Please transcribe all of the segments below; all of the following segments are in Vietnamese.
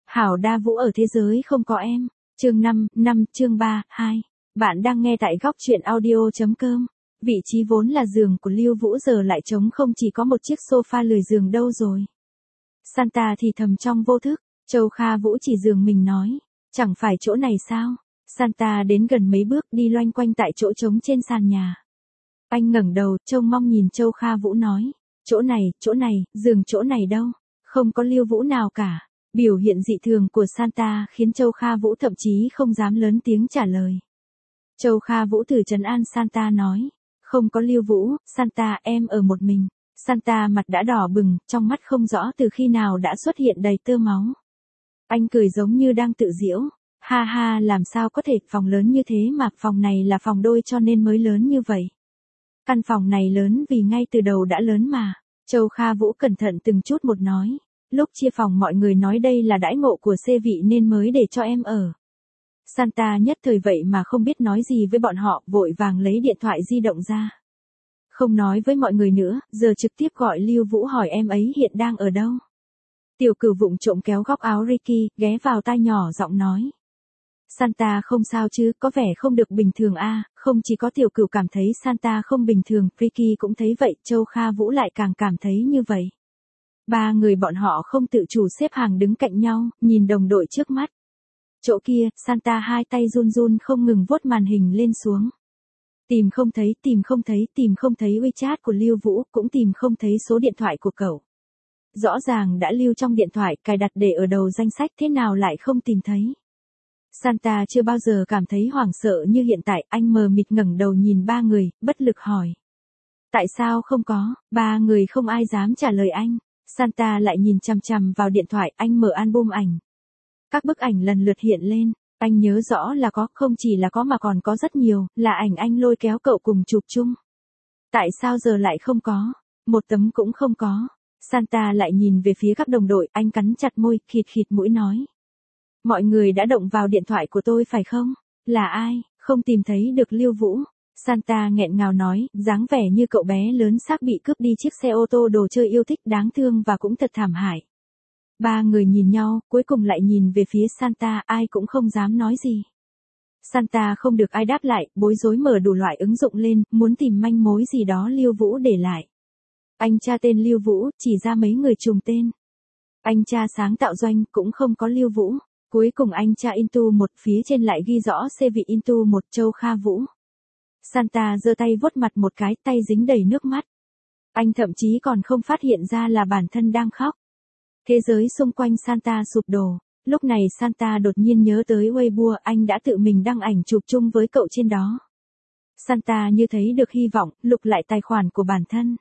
Hảo đa vũ ở thế giới không có em. Chương 5, chương 3, 2. Bạn đang nghe tại góc truyện audio.com. Vị trí vốn là giường của Lưu Vũ giờ lại trống không, chỉ có một chiếc sofa lười giường đâu rồi. Santa thì thầm trong vô thức, Châu Kha Vũ chỉ giường mình nói, chẳng phải chỗ này sao? Santa đến gần mấy bước đi loanh quanh tại chỗ trống trên sàn nhà. Anh ngẩng đầu, trông mong nhìn Châu Kha Vũ nói, chỗ này, giường chỗ này đâu? Không có Lưu Vũ nào cả. Biểu hiện dị thường của Santa khiến Châu Kha Vũ thậm chí không dám lớn tiếng trả lời. Châu Kha Vũ thử trấn an Santa nói, không có Lưu Vũ, Santa em ở một mình. Santa mặt đã đỏ bừng, trong mắt không rõ từ khi nào đã xuất hiện đầy tơ máu. Anh cười giống như đang tự giễu, ha ha, làm sao có thể, phòng lớn như thế mà, phòng này là phòng đôi cho nên mới lớn như vậy. Căn phòng này lớn vì ngay từ đầu đã lớn mà. Châu Kha Vũ cẩn thận từng chút một nói. Lúc chia phòng mọi người nói đây là đãi ngộ của C vị nên mới để cho em ở. Santa nhất thời vậy mà không biết nói gì với bọn họ, vội vàng lấy điện thoại di động ra. Không nói với mọi người nữa, giờ trực tiếp gọi Lưu Vũ hỏi em ấy hiện đang ở đâu. Tiểu Cửu vụng trộm kéo góc áo Ricky, ghé vào tai nhỏ giọng nói. Santa không sao chứ, có vẻ không được bình thường a. Không chỉ có Tiểu Cửu cảm thấy Santa không bình thường, Ricky cũng thấy vậy, Châu Kha Vũ lại càng cảm thấy như vậy. Ba người bọn họ không tự chủ xếp hàng đứng cạnh nhau, nhìn đồng đội trước mắt. Chỗ kia, Santa hai tay run run không ngừng vuốt màn hình lên xuống. Tìm không thấy WeChat của Lưu Vũ, cũng tìm không thấy số điện thoại của cậu. Rõ ràng đã lưu trong điện thoại, cài đặt để ở đầu danh sách, thế nào lại không tìm thấy. Santa chưa bao giờ cảm thấy hoảng sợ như hiện tại, anh mờ mịt ngẩng đầu nhìn ba người, bất lực hỏi. Tại sao không có? Ba người không ai dám trả lời anh. Santa lại nhìn chằm chằm vào điện thoại, anh mở album ảnh. Các bức ảnh lần lượt hiện lên, anh nhớ rõ là có, không chỉ là có mà còn có rất nhiều, là ảnh anh lôi kéo cậu cùng chụp chung. Tại sao giờ lại không có? Một tấm cũng không có. Santa lại nhìn về phía các đồng đội, anh cắn chặt môi, khịt khịt mũi nói. Mọi người đã động vào điện thoại của tôi phải không? Là ai? Không tìm thấy được Lưu Vũ. Santa nghẹn ngào nói, dáng vẻ như cậu bé lớn xác bị cướp đi chiếc xe ô tô đồ chơi yêu thích, đáng thương và cũng thật thảm hại. Ba người nhìn nhau, cuối cùng lại nhìn về phía Santa, ai cũng không dám nói gì. Santa không được ai đáp lại, bối rối mở đủ loại ứng dụng lên, muốn tìm manh mối gì đó Lưu Vũ để lại. Anh tra tên Lưu Vũ, chỉ ra mấy người trùng tên. Anh tra sáng tạo doanh, cũng không có Lưu Vũ. Cuối cùng anh tra Into một, phía trên lại ghi rõ C vị Into một, Châu Kha Vũ. Santa giơ tay vuốt mặt một cái, tay dính đầy nước mắt. Anh thậm chí còn không phát hiện ra là bản thân đang khóc. Thế giới xung quanh Santa sụp đổ. Lúc này Santa đột nhiên nhớ tới Weibo, anh đã tự mình đăng ảnh chụp chung với cậu trên đó. Santa như thấy được hy vọng, lục lại tài khoản của bản thân.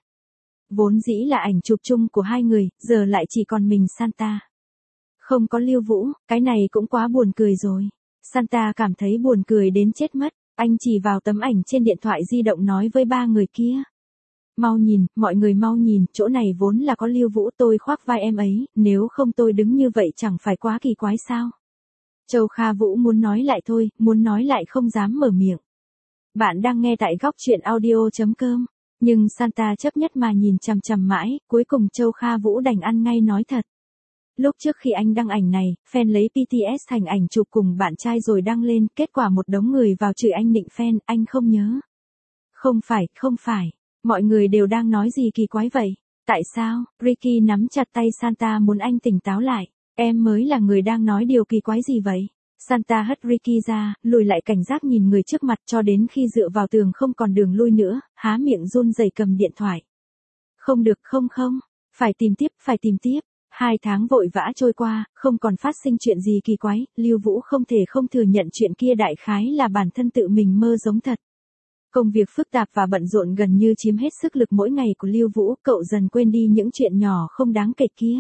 Vốn dĩ là ảnh chụp chung của hai người, giờ lại chỉ còn mình Santa. Không có Lưu Vũ, cái này cũng quá buồn cười rồi. Santa cảm thấy buồn cười đến chết mất. Anh chỉ vào tấm ảnh trên điện thoại di động nói với ba người kia. Mau nhìn, mọi người mau nhìn, chỗ này vốn là có Lưu Vũ, tôi khoác vai em ấy, nếu không tôi đứng như vậy chẳng phải quá kỳ quái sao. Châu Kha Vũ muốn nói lại thôi, muốn nói lại không dám mở miệng. Bạn đang nghe tại góc truyện audio.com, nhưng Santa chấp nhất mà nhìn chằm chằm mãi, cuối cùng Châu Kha Vũ đành ăn ngay nói thật. Lúc trước khi anh đăng ảnh này, fan lấy BTS thành ảnh chụp cùng bạn trai rồi đăng lên, kết quả một đống người vào chửi anh nịnh fan, anh không nhớ. Không phải, mọi người đều đang nói gì kỳ quái vậy? Tại sao? Ricky nắm chặt tay Santa muốn anh tỉnh táo lại, em mới là người đang nói điều kỳ quái gì vậy? Santa hất Ricky ra, lùi lại cảnh giác nhìn người trước mặt cho đến khi dựa vào tường không còn đường lui nữa, há miệng run rẩy cầm điện thoại. Không được, không, phải tìm tiếp. 2 tháng vội vã trôi qua, không còn phát sinh chuyện gì kỳ quái, Lưu Vũ không thể không thừa nhận chuyện kia đại khái là bản thân tự mình mơ giống thật. Công việc phức tạp và bận rộn gần như chiếm hết sức lực mỗi ngày của Lưu Vũ, cậu dần quên đi những chuyện nhỏ không đáng kể kia.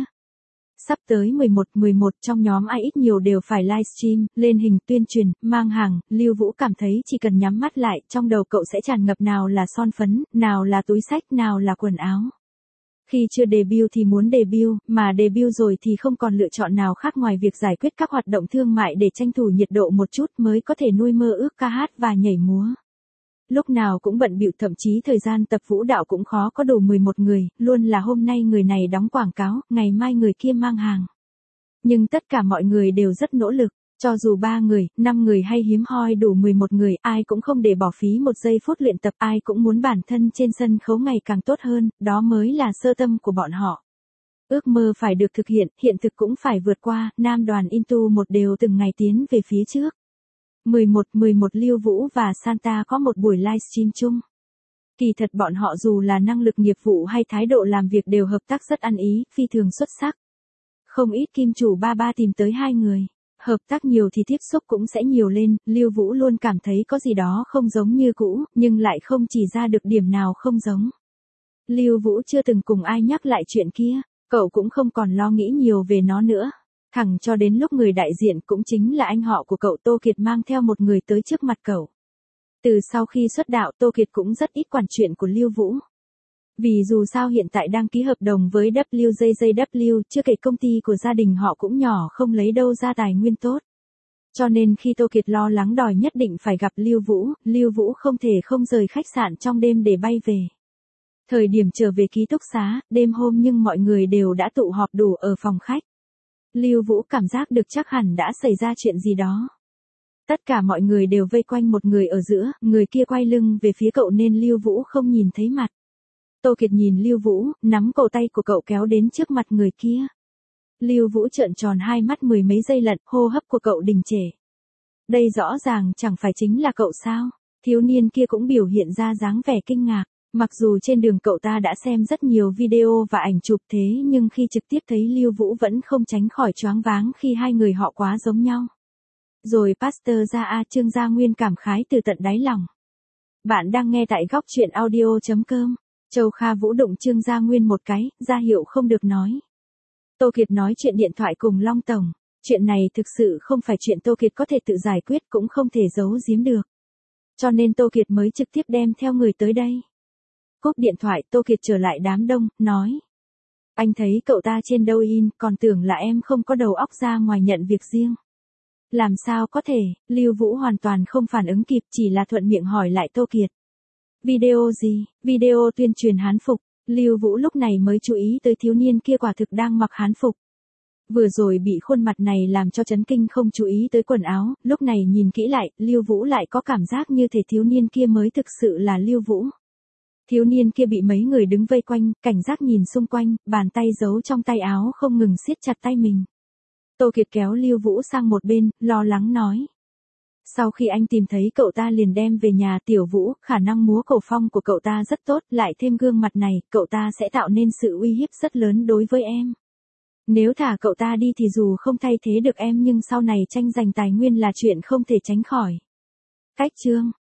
Sắp tới 11 trong nhóm ai ít nhiều đều phải livestream, lên hình tuyên truyền, mang hàng, Lưu Vũ cảm thấy chỉ cần nhắm mắt lại, trong đầu cậu sẽ tràn ngập nào là son phấn, nào là túi xách, nào là quần áo. Khi chưa debut thì muốn debut, mà debut rồi thì không còn lựa chọn nào khác ngoài việc giải quyết các hoạt động thương mại để tranh thủ nhiệt độ một chút mới có thể nuôi mơ ước ca hát và nhảy múa. Lúc nào cũng bận bịu, thậm chí thời gian tập vũ đạo cũng khó có đủ 11 người, luôn là hôm nay người này đóng quảng cáo, ngày mai người kia mang hàng. Nhưng tất cả mọi người đều rất nỗ lực. Cho dù 3 người, 5 người hay hiếm hoi đủ 11 người, ai cũng không để bỏ phí một giây phút luyện tập, ai cũng muốn bản thân trên sân khấu ngày càng tốt hơn, đó mới là sơ tâm của bọn họ. Ước mơ phải được thực hiện, hiện thực cũng phải vượt qua, nam đoàn Into một đều từng ngày tiến về phía trước. 11 Lưu Vũ và Santa có một buổi livestream chung. Kỳ thật bọn họ dù là năng lực nghiệp vụ hay thái độ làm việc đều hợp tác rất ăn ý, phi thường xuất sắc. Không ít kim chủ ba tìm tới hai người. Hợp tác nhiều thì tiếp xúc cũng sẽ nhiều lên, Lưu Vũ luôn cảm thấy có gì đó không giống như cũ, nhưng lại không chỉ ra được điểm nào không giống. Lưu Vũ chưa từng cùng ai nhắc lại chuyện kia, cậu cũng không còn lo nghĩ nhiều về nó nữa. Thẳng cho đến lúc người đại diện cũng chính là anh họ của cậu Tô Kiệt mang theo một người tới trước mặt cậu. Từ sau khi xuất đạo Tô Kiệt cũng rất ít quản chuyện của Lưu Vũ. Vì dù sao hiện tại đang ký hợp đồng với WJJW, chưa kể công ty của gia đình họ cũng nhỏ không lấy đâu ra tài nguyên tốt. Cho nên khi Tô Kiệt lo lắng đòi nhất định phải gặp Lưu Vũ không thể không rời khách sạn trong đêm để bay về. Thời điểm trở về ký túc xá, đêm hôm nhưng mọi người đều đã tụ họp đủ ở phòng khách. Lưu Vũ cảm giác được chắc hẳn đã xảy ra chuyện gì đó. Tất cả mọi người đều vây quanh một người ở giữa, người kia quay lưng về phía cậu nên Lưu Vũ không nhìn thấy mặt. Tô Kiệt nhìn Lưu Vũ, nắm cổ tay của cậu kéo đến trước mặt người kia. Lưu Vũ trợn tròn hai mắt mười mấy giây lận, hô hấp của cậu đình trệ. Đây rõ ràng chẳng phải chính là cậu sao? Thiếu niên kia cũng biểu hiện ra dáng vẻ kinh ngạc. Mặc dù trên đường cậu ta đã xem rất nhiều video và ảnh chụp thế nhưng khi trực tiếp thấy Lưu Vũ vẫn không tránh khỏi choáng váng khi hai người họ quá giống nhau. Rồi Pastor Trương Gia Nguyên cảm khái từ tận đáy lòng. Bạn đang nghe tại góc truyện audio.com. Châu Kha Vũ đụng Trương Gia Nguyên một cái, ra hiệu không được nói. Tô Kiệt nói chuyện điện thoại cùng Long Tổng. Chuyện này thực sự không phải chuyện Tô Kiệt có thể tự giải quyết cũng không thể giấu giếm được. Cho nên Tô Kiệt mới trực tiếp đem theo người tới đây. Cúp điện thoại Tô Kiệt trở lại đám đông, nói. Anh thấy cậu ta trên đâu in, còn tưởng là em không có đầu óc ra ngoài nhận việc riêng. Làm sao có thể, Lưu Vũ hoàn toàn không phản ứng kịp chỉ là thuận miệng hỏi lại Tô Kiệt. Video gì? Video tuyên truyền hán phục. Lưu Vũ lúc này mới chú ý tới thiếu niên kia quả thực đang mặc hán phục. Vừa rồi bị khuôn mặt này làm cho chấn kinh không chú ý tới quần áo, lúc này nhìn kỹ lại, Lưu Vũ lại có cảm giác như thể thiếu niên kia mới thực sự là Lưu Vũ. Thiếu niên kia bị mấy người đứng vây quanh, cảnh giác nhìn xung quanh, bàn tay giấu trong tay áo không ngừng siết chặt tay mình. Tô Kiệt kéo Lưu Vũ sang một bên, lo lắng nói. Sau khi anh tìm thấy cậu ta liền đem về nhà Tiểu Vũ, khả năng múa cổ phong của cậu ta rất tốt, lại thêm gương mặt này, cậu ta sẽ tạo nên sự uy hiếp rất lớn đối với em. Nếu thả cậu ta đi thì dù không thay thế được em nhưng sau này tranh giành tài nguyên là chuyện không thể tránh khỏi. Cách chương